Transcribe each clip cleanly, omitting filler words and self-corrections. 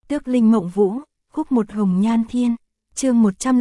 Tước Linh Mộng Vũ, khúc một Hồng Nhan Thiên, chương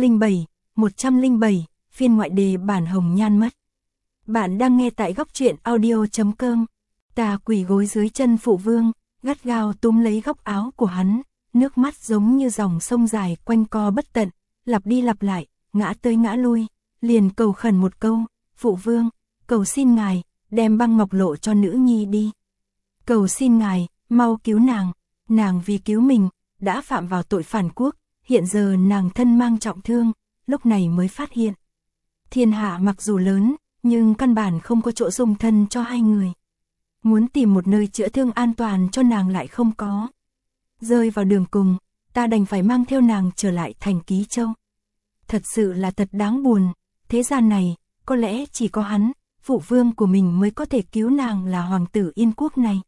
107, phiên ngoại đề bản Hồng Nhan mất. Bạn đang nghe tại góc truyện audio.com. Ta quỳ gối dưới chân phụ vương, gắt gao túm lấy góc áo của hắn, nước mắt giống như dòng sông dài quanh co bất tận, lặp đi lặp lại, ngã tới ngã lui, liền cầu khẩn một câu, phụ vương, cầu xin ngài, đem băng ngọc lộ cho nữ nhi đi. Cầu xin ngài, mau cứu nàng vì cứu mình, đã phạm vào tội phản quốc, hiện giờ nàng thân mang trọng thương, lúc này mới phát hiện. Thiên hạ mặc dù lớn, nhưng căn bản không có chỗ dung thân cho hai người. Muốn tìm một nơi chữa thương an toàn cho nàng lại không có. Rơi vào đường cùng, ta đành phải mang theo nàng trở lại thành Ký Châu. Thật sự là thật đáng buồn, thế gian này, có lẽ chỉ có hắn, phụ vương của mình mới có thể cứu nàng là hoàng tử Yên Quốc này.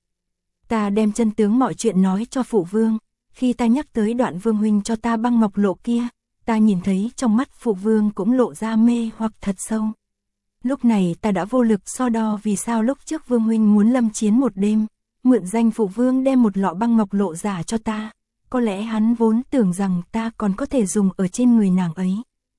Ta đem chân tướng mọi chuyện nói cho phụ vương, khi ta nhắc tới đoạn vương huynh cho ta băng ngọc lộ kia, ta nhìn thấy trong mắt phụ vương cũng lộ ra mê hoặc thật sâu. Lúc này ta đã vô lực so đo vì sao lúc trước vương huynh muốn lâm chiến một đêm, mượn danh phụ vương đem một lọ băng ngọc lộ giả cho ta, có lẽ hắn vốn tưởng rằng ta còn có thể dùng ở trên người nàng ấy.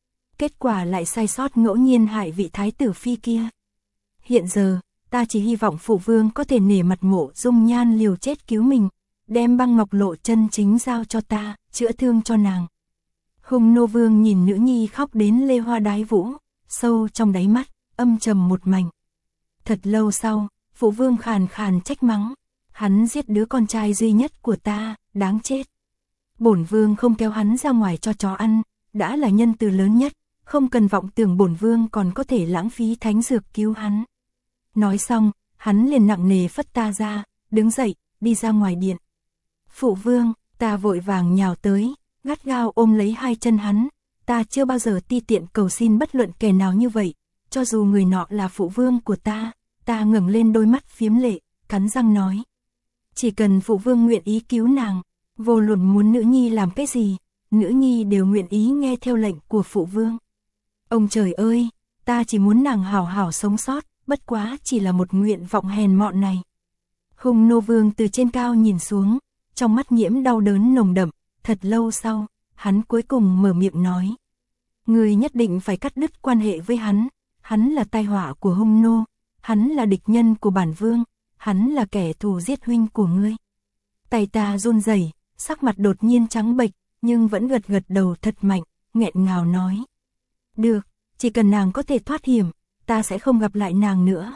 Kết quả lại sai sót ngẫu nhiên hại vị thái tử phi kia. Hiện giờ, ta chỉ hy vọng phụ vương có thể nể mặt Mộ Dung Nhan liều chết cứu mình, đem băng ngọc lộ chân chính giao cho ta, chữa thương cho nàng. Hùng Nô Vương nhìn nữ nhi khóc đến lê hoa đái vũ, sâu trong đáy mắt, âm trầm một mảnh. Thật lâu sau, phụ vương khàn khàn trách mắng, hắn giết đứa con trai duy nhất của ta, đáng chết. Bổn vương không kéo hắn ra ngoài cho chó ăn, đã là nhân từ lớn nhất, không cần vọng tưởng bổn vương còn có thể lãng phí thánh dược cứu hắn. Nói xong, hắn liền nặng nề phất ta ra, đứng dậy, đi ra ngoài điện. Phụ vương, ta vội vàng nhào tới, gắt gao ôm lấy hai chân hắn, ta chưa bao giờ ti tiện cầu xin bất luận kẻ nào như vậy, cho dù người nọ là phụ vương của ta ngẩng lên đôi mắt phiếm lệ, cắn răng nói. Chỉ cần phụ vương nguyện ý cứu nàng, vô luận muốn nữ nhi làm cái gì, nữ nhi đều nguyện ý nghe theo lệnh của phụ vương. Ông trời ơi, ta chỉ muốn nàng hảo hảo sống sót, bất quá chỉ là một nguyện vọng hèn mọn này. Hùng Nô Vương từ trên cao nhìn xuống, trong mắt nhiễm đau đớn nồng đậm, thật lâu sau, hắn cuối cùng mở miệng nói. Ngươi nhất định phải cắt đứt quan hệ với hắn là tai họa của Hung Nô, hắn là địch nhân của bản vương, hắn là kẻ thù giết huynh của ngươi. Tay ta run rẩy, sắc mặt đột nhiên trắng bệch, nhưng vẫn gật gật đầu thật mạnh, nghẹn ngào nói. Được, chỉ cần nàng có thể thoát hiểm, ta sẽ không gặp lại nàng nữa.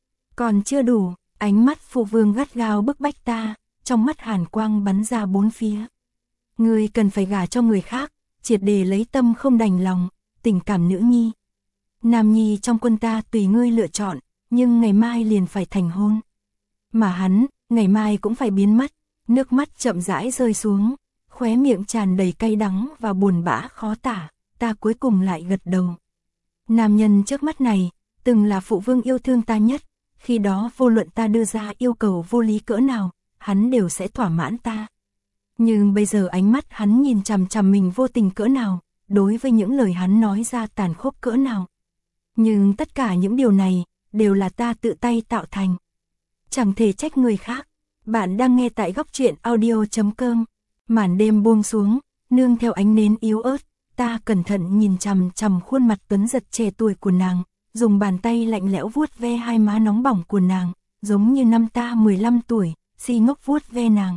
Còn chưa đủ, ánh mắt phụ vương gắt gao bức bách ta, trong mắt hàn quang bắn ra bốn phía. Ngươi cần phải gả cho người khác, triệt để lấy tâm không đành lòng, tình cảm nữ nhi. Nam nhi trong quân ta tùy ngươi lựa chọn, nhưng ngày mai liền phải thành hôn. Mà hắn, ngày mai cũng phải biến mất, nước mắt chậm rãi rơi xuống, khóe miệng tràn đầy cay đắng và buồn bã khó tả, ta cuối cùng lại gật đầu. Nam nhân trước mắt này, từng là phụ vương yêu thương ta nhất, khi đó vô luận ta đưa ra yêu cầu vô lý cỡ nào, hắn đều sẽ thỏa mãn ta. Nhưng bây giờ ánh mắt hắn nhìn chằm chằm mình vô tình cỡ nào, đối với những lời hắn nói ra tàn khốc cỡ nào. Nhưng tất cả những điều này, đều là ta tự tay tạo thành. Chẳng thể trách người khác. Bạn đang nghe tại góc truyện audio.com. Màn đêm buông xuống, nương theo ánh nến yếu ớt, ta cẩn thận nhìn chằm chằm khuôn mặt tuấn giật trẻ tuổi của nàng, dùng bàn tay lạnh lẽo vuốt ve hai má nóng bỏng của nàng, giống như năm ta 15 tuổi, si ngốc vuốt ve nàng.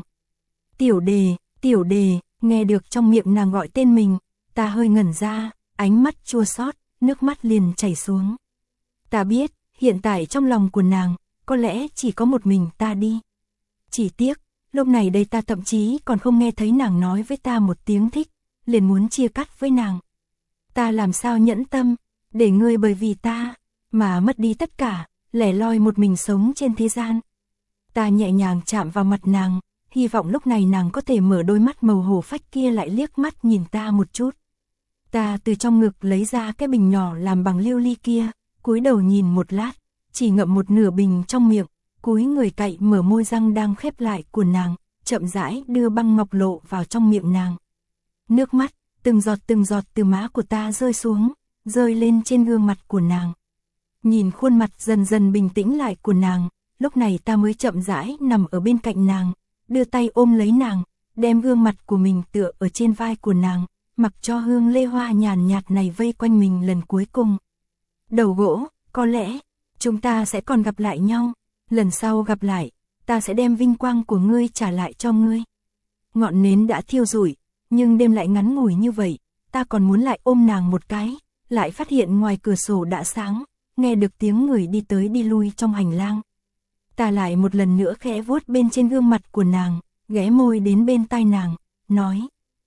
Tiểu đề, nghe được trong miệng nàng gọi tên mình, ta hơi ngẩn ra, ánh mắt chua xót, nước mắt liền chảy xuống. Ta biết, hiện tại trong lòng của nàng, có lẽ chỉ có một mình ta đi. Chỉ tiếc, lúc này đây ta thậm chí còn không nghe thấy nàng nói với ta một tiếng thích, liền muốn chia cắt với nàng. Ta làm sao nhẫn tâm, để ngươi bởi vì ta, mà mất đi tất cả, lẻ loi một mình sống trên thế gian. Ta nhẹ nhàng chạm vào mặt nàng, hy vọng lúc này nàng có thể mở đôi mắt màu hổ phách kia lại liếc mắt nhìn ta một chút. Ta từ trong ngực lấy ra cái bình nhỏ làm bằng lưu ly kia, cúi đầu nhìn một lát, chỉ ngậm một nửa bình trong miệng, cúi người cậy mở môi răng đang khép lại của nàng, chậm rãi đưa băng ngọc lộ vào trong miệng nàng. Nước mắt, từng giọt từ má của ta rơi xuống, rơi lên trên gương mặt của nàng. Nhìn khuôn mặt dần dần bình tĩnh lại của nàng, lúc này ta mới chậm rãi nằm ở bên cạnh nàng, đưa tay ôm lấy nàng, đem gương mặt của mình tựa ở trên vai của nàng, mặc cho hương lê hoa nhàn nhạt này vây quanh mình lần cuối cùng. Đầu gỗ, có lẽ, chúng ta sẽ còn gặp lại nhau, lần sau gặp lại, ta sẽ đem vinh quang của ngươi trả lại cho ngươi. Ngọn nến đã thiêu rụi, nhưng đêm lại ngắn ngủi như vậy, ta còn muốn lại ôm nàng một cái, lại phát hiện ngoài cửa sổ đã sáng, nghe được tiếng người đi tới đi lui trong hành lang. Ta lại một lần nữa khẽ vuốt bên trên gương mặt của nàng, ghé môi đến bên tai nàng, nói.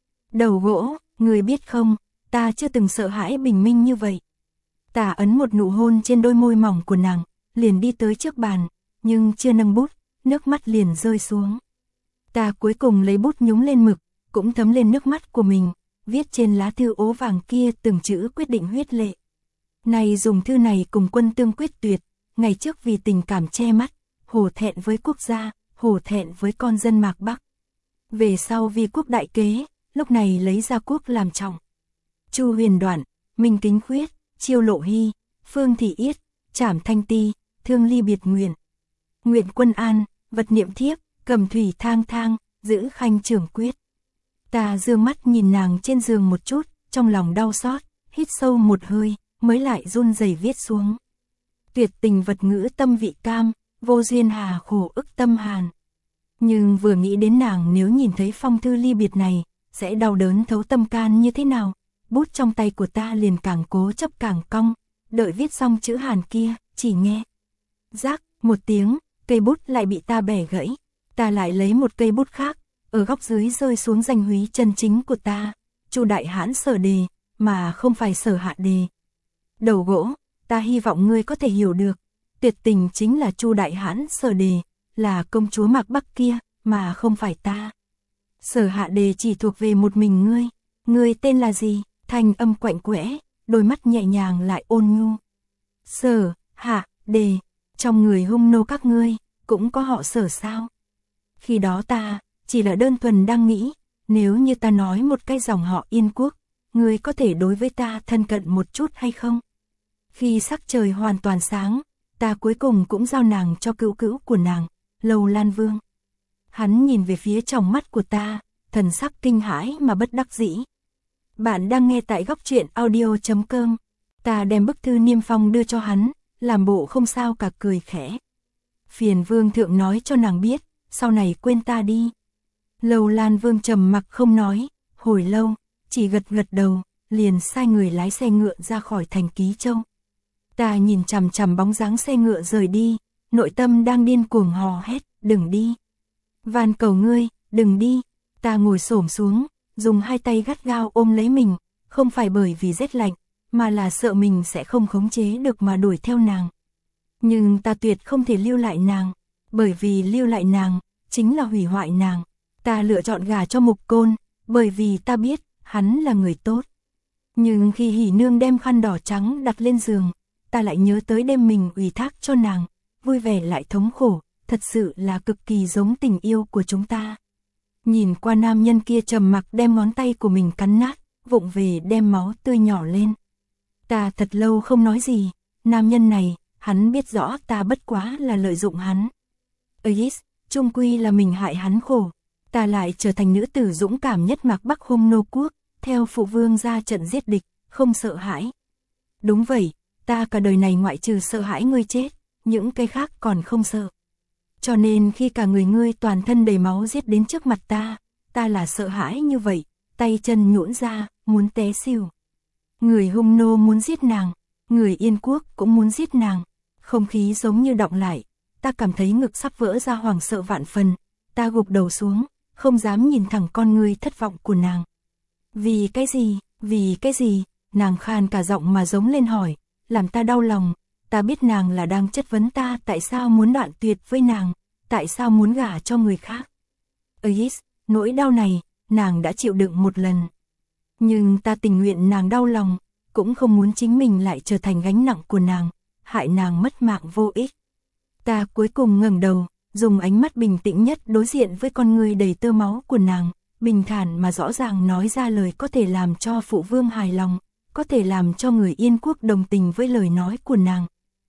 Đầu gỗ, người biết không, ta chưa từng sợ hãi bình minh như vậy. Ta ấn một nụ hôn trên đôi môi mỏng của nàng, liền đi tới trước bàn, nhưng chưa nâng bút, nước mắt liền rơi xuống. Ta cuối cùng lấy bút nhúng lên mực, cũng thấm lên nước mắt của mình, viết trên lá thư ố vàng kia từng chữ quyết định huyết lệ. Này dùng thư này cùng Quân Tương quyết tuyệt, ngày trước vì tình cảm che mắt, hổ thẹn với quốc gia, hổ thẹn với con dân Mạc Bắc. Về sau vì quốc đại kế, lúc này lấy ra quốc làm trọng. Chu Huyền Đoạn, Minh Kính Khuyết, Chiêu Lộ Hy, Phương Thị Yết, Trảm Thanh Ti, Thương Ly Biệt Nguyện. Nguyện Quân An, Vật Niệm Thiếp, Cầm Thủy Thang Thang, Giữ Khanh Trưởng Quyết. Ta dương mắt nhìn nàng trên giường một chút, trong lòng đau xót, hít sâu một hơi, mới lại run rẩy viết xuống. Tuyệt tình vật ngữ tâm vị cam, vô duyên hà khổ ức tâm hàn. Nhưng vừa nghĩ đến nàng nếu nhìn thấy phong thư ly biệt này, sẽ đau đớn thấu tâm can như thế nào, bút trong tay của ta liền càng cố chấp càng cong, đợi viết xong chữ hàn kia, chỉ nghe. Rác, một tiếng, cây bút lại bị ta bẻ gãy, ta lại lấy một cây bút khác, ở góc dưới rơi xuống danh húy chân chính của ta, Chu Đại Hãn Sở Đề, mà không phải Sở Hạ Đề. Đầu gỗ, ta hy vọng ngươi có thể hiểu được, tuyệt tình chính là Chu Đại Hãn Sở Đề, là công chúa Mạc Bắc kia, mà không phải ta. Sở Hạ Đề chỉ thuộc về một mình ngươi tên là gì? Thanh âm quạnh quẽ, đôi mắt nhẹ nhàng lại ôn nhu. Sở Hạ Đề, trong người hung nô các ngươi, cũng có họ Sở sao? Khi đó ta, chỉ là đơn thuần đang nghĩ, nếu như ta nói một cái dòng họ Yên Quốc, ngươi có thể đối với ta thân cận một chút hay không? Khi sắc trời hoàn toàn sáng, ta cuối cùng cũng giao nàng cho cữu cữu của nàng, Lâu Lan Vương. Hắn nhìn về phía trong mắt của ta, thần sắc kinh hãi mà bất đắc dĩ. Bạn đang nghe tại góc truyện audio.com. Ta đem bức thư niêm phong đưa cho hắn, làm bộ không sao cả cười khẽ. Phiền Vương thượng nói cho nàng biết, sau này quên ta đi. Lâu Lan Vương trầm mặc không nói, hồi lâu, chỉ gật gật đầu, liền sai người lái xe ngựa ra khỏi thành Ký Châu. Ta nhìn chằm chằm bóng dáng xe ngựa rời đi, nội tâm đang điên cuồng hò hét, đừng đi. Van cầu ngươi, đừng đi. Ta ngồi xổm xuống, dùng hai tay gắt gao ôm lấy mình, không phải bởi vì rét lạnh, mà là sợ mình sẽ không khống chế được mà đuổi theo nàng. Nhưng ta tuyệt không thể lưu lại nàng, bởi vì lưu lại nàng, chính là hủy hoại nàng. Ta lựa chọn gả cho Mục Côn, bởi vì ta biết, hắn là người tốt. Nhưng khi Hỉ Nương đem khăn đỏ trắng đặt lên giường, ta lại nhớ tới đêm mình ủy thác cho nàng, vui vẻ lại thống khổ, thật sự là cực kỳ giống tình yêu của chúng ta. Nhìn qua nam nhân kia trầm mặc đem ngón tay của mình cắn nát, vụng về đem máu tươi nhỏ lên. Ta thật lâu không nói gì, nam nhân này, hắn biết rõ ta bất quá là lợi dụng hắn. Ấy, chung quy là mình hại hắn khổ, ta lại trở thành nữ tử dũng cảm nhất Mạc Bắc Hung Nô Quốc, theo phụ vương ra trận giết địch, không sợ hãi. Đúng vậy, ta cả đời này ngoại trừ sợ hãi ngươi chết, những cái khác còn không sợ. Cho nên khi cả người ngươi toàn thân đầy máu giết đến trước mặt ta là sợ hãi như vậy, tay chân nhũn ra, muốn té xỉu. Người Hung Nô muốn giết nàng, người Yên Quốc cũng muốn giết nàng, không khí giống như đọng lại, ta cảm thấy ngực sắp vỡ ra hoảng sợ vạn phần, ta gục đầu xuống, không dám nhìn thẳng con ngươi thất vọng của nàng. Vì cái gì, nàng khan cả giọng mà giống lên hỏi, làm ta đau lòng, ta biết nàng là đang chất vấn ta tại sao muốn đoạn tuyệt với nàng, tại sao muốn gả cho người khác. Ấy, nỗi đau này, nàng đã chịu đựng một lần. Nhưng ta tình nguyện nàng đau lòng, cũng không muốn chính mình lại trở thành gánh nặng của nàng, hại nàng mất mạng vô ích. Ta cuối cùng ngẩng đầu, dùng ánh mắt bình tĩnh nhất đối diện với con người đầy tơ máu của nàng, bình thản mà rõ ràng nói ra lời có thể làm cho phụ vương hài lòng, có thể làm cho người Yên Quốc đồng tình với lời nói của nàng.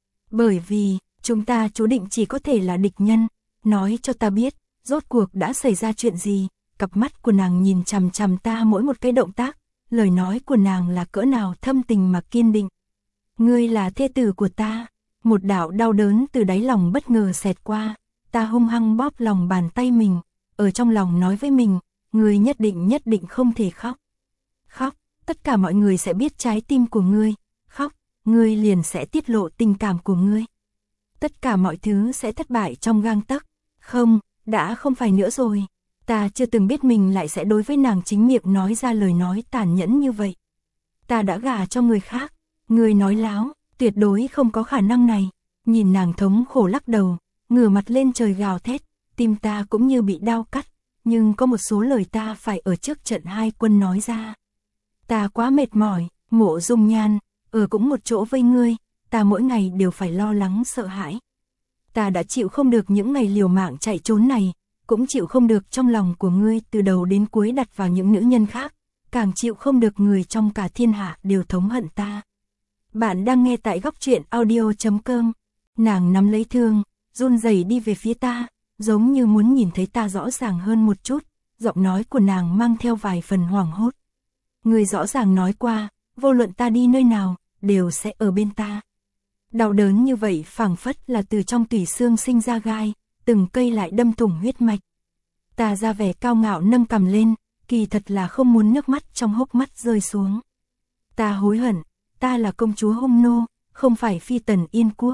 Bởi vì, chúng ta chú định chỉ có thể là địch nhân, nói cho ta biết, rốt cuộc đã xảy ra chuyện gì, cặp mắt của nàng nhìn chằm chằm ta mỗi một cái động tác, lời nói của nàng là cỡ nào thâm tình mà kiên định. Ngươi là thê tử của ta. Một đạo đau đớn từ đáy lòng bất ngờ xẹt qua, ta hung hăng bóp lòng bàn tay mình, ở trong lòng nói với mình, ngươi nhất định không thể khóc. Khóc, tất cả mọi người sẽ biết trái tim của ngươi, khóc, ngươi liền sẽ tiết lộ tình cảm của ngươi. Tất cả mọi thứ sẽ thất bại trong gang tấc. Không, đã không phải nữa rồi. Ta chưa từng biết mình lại sẽ đối với nàng chính miệng nói ra lời nói tàn nhẫn như vậy. Ta đã gả cho người khác. Ngươi nói láo, tuyệt đối không có khả năng này. Nhìn nàng thống khổ lắc đầu, ngửa mặt lên trời gào thét, tim ta cũng như bị đau cắt, nhưng có một số lời ta phải ở trước trận hai quân nói ra. Ta quá mệt mỏi, Mộ Dung Nhan, ở cũng một chỗ với ngươi, ta mỗi ngày đều phải lo lắng sợ hãi. Ta đã chịu không được những ngày liều mạng chạy trốn này, cũng chịu không được trong lòng của ngươi từ đầu đến cuối đặt vào những nữ nhân khác, càng chịu không được người trong cả thiên hạ đều thống hận ta. Bạn đang nghe tại góc truyện audio.com. Nàng nắm lấy thương, run rẩy đi về phía ta, giống như muốn nhìn thấy ta rõ ràng hơn một chút, giọng nói của nàng mang theo vài phần hoảng hốt. Ngươi rõ ràng nói qua, vô luận ta đi nơi nào, đều sẽ ở bên ta. Đau đớn như vậy phảng phất là từ trong tủy xương sinh ra gai, từng cây lại đâm thủng huyết mạch. Ta ra vẻ cao ngạo nâng cằm lên, kỳ thật là không muốn nước mắt trong hốc mắt rơi xuống. Ta hối hận, ta là công chúa Hung Nô, không phải phi tần Yên Quốc.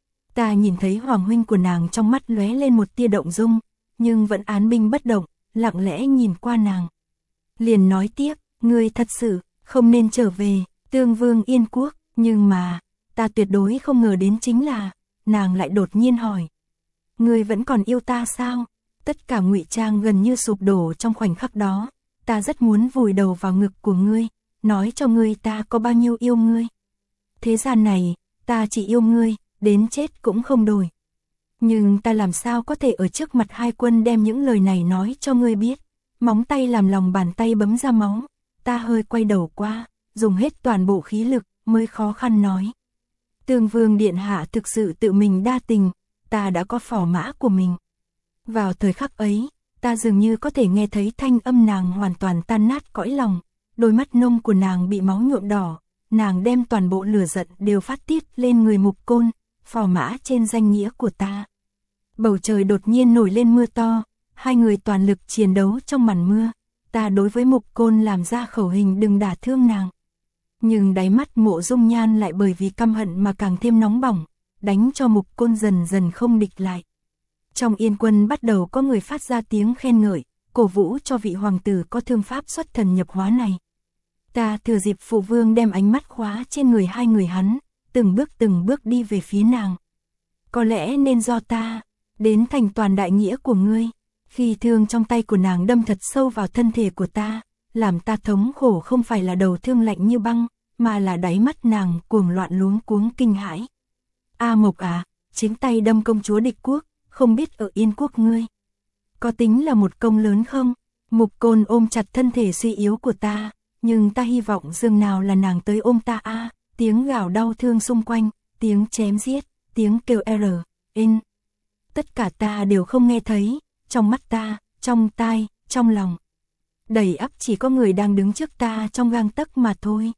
Ta nhìn thấy hoàng huynh của nàng trong mắt lóe lên một tia động dung, nhưng vẫn án binh bất động, lặng lẽ nhìn qua nàng. Liền nói tiếp, ngươi thật sự không nên trở về Tương Vương Yên Quốc, nhưng mà ta tuyệt đối không ngờ đến chính là, nàng lại đột nhiên hỏi. Ngươi vẫn còn yêu ta sao? Tất cả ngụy trang gần như sụp đổ trong khoảnh khắc đó, ta rất muốn vùi đầu vào ngực của ngươi, nói cho ngươi ta có bao nhiêu yêu ngươi. Thế gian này, ta chỉ yêu ngươi, đến chết cũng không đổi. Nhưng ta làm sao có thể ở trước mặt hai quân đem những lời này nói cho ngươi biết. Móng tay làm lòng bàn tay bấm ra máu, ta hơi quay đầu qua, dùng hết toàn bộ khí lực mới khó khăn nói. Tương Vương điện hạ thực sự tự mình đa tình, ta đã có phò mã của mình. Vào thời khắc ấy, ta dường như có thể nghe thấy thanh âm nàng hoàn toàn tan nát cõi lòng, đôi mắt nông của nàng bị máu nhuộm đỏ, nàng đem toàn bộ lửa giận đều phát tiết lên người Mục Côn, phò mã trên danh nghĩa của ta. Bầu trời đột nhiên nổi lên mưa to, hai người toàn lực chiến đấu trong màn mưa, ta đối với Mục Côn làm ra khẩu hình đừng đả thương nàng. Nhưng đáy mắt Mộ Dung Nhan lại bởi vì căm hận mà càng thêm nóng bỏng, đánh cho Mục Côn dần dần không địch lại. Trong Yên quân bắt đầu có người phát ra tiếng khen ngợi, cổ vũ cho vị hoàng tử có thương pháp xuất thần nhập hóa này. Ta thừa dịp phụ vương đem ánh mắt khóa trên người hai người hắn, từng bước đi về phía nàng. Có lẽ nên do ta, đến thành toàn đại nghĩa của ngươi, khi thương trong tay của nàng đâm thật sâu vào thân thể của ta, làm ta thống khổ không phải là đầu thương lạnh như băng, mà là đáy mắt nàng cuồng loạn luống cuống kinh hãi. A Mộc à, chính tay đâm công chúa địch quốc, không biết ở Yên Quốc ngươi có tính là một công lớn không? Mục Côn ôm chặt thân thể suy yếu của ta, nhưng ta hy vọng dường nào là nàng tới ôm ta a. Tiếng gào đau thương xung quanh, tiếng chém giết, tiếng kêu in. Tất cả ta đều không nghe thấy, trong mắt ta, trong tai, trong lòng. Đầy ắp chỉ có người đang đứng trước ta trong gang tấc mà thôi.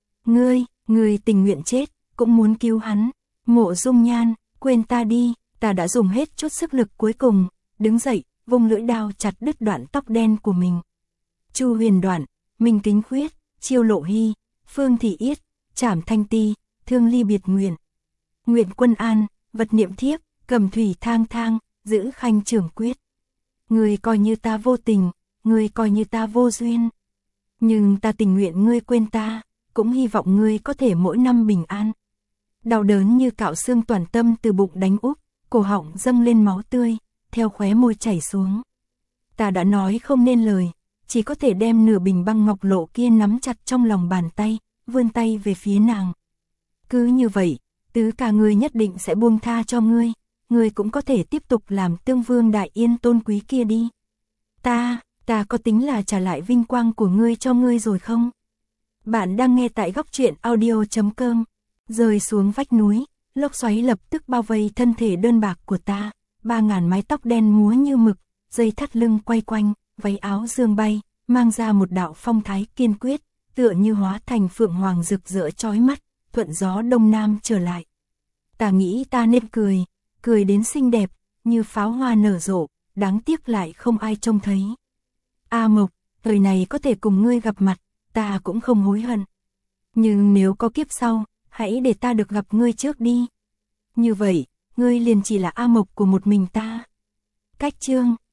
Ngươi tình nguyện chết, cũng muốn cứu hắn. Mộ Dung Nhan, quên ta đi, ta đã dùng hết chút sức lực cuối cùng, đứng dậy, vung lưỡi đao chặt đứt đoạn tóc đen của mình. Chu Huyền Đoạn, Minh Kính Khuyết, Chiêu Lộ Hy, Phương Thị Yết, Trảm Thanh Ti, Thương Ly Biệt Nguyện, Nguyện Quân An, Vật Niệm Thiếp, Cầm Thủy Thang Thang, Giữ Khanh Trưởng Quyết. Ngươi coi như ta vô tình, ngươi coi như ta vô duyên. Nhưng ta tình nguyện ngươi quên ta, cũng hy vọng ngươi có thể mỗi năm bình an. Đau đớn như cạo xương toàn tâm từ bụng đánh úp, cổ họng dâng lên máu tươi, theo khóe môi chảy xuống. Ta đã nói không nên lời, chỉ có thể đem nửa bình băng ngọc lộ kia nắm chặt trong lòng bàn tay, vươn tay về phía nàng. Cứ như vậy, tứ ca ngươi nhất định sẽ buông tha cho ngươi, ngươi cũng có thể tiếp tục làm Tương Vương đại yên tôn quý kia đi. Ta có tính là trả lại vinh quang của ngươi cho ngươi rồi không? Bạn đang nghe tại góc truyện audio.com. Rơi xuống vách núi, lốc xoáy lập tức bao vây thân thể đơn bạc của ta, 3000 mái tóc đen múa như mực, dây thắt lưng quay quanh, váy áo dương bay, mang ra một đạo phong thái kiên quyết, tựa như hóa thành phượng hoàng rực rỡ chói mắt, thuận gió đông nam trở lại. Ta nghĩ ta nên cười, cười đến xinh đẹp, như pháo hoa nở rộ, đáng tiếc lại không ai trông thấy. A Mộc, đời này có thể cùng ngươi gặp mặt, ta cũng không hối hận. Nhưng nếu có kiếp sau, hãy để ta được gặp ngươi trước đi. Như vậy, ngươi liền chỉ là A Mộc của một mình ta. Cách chương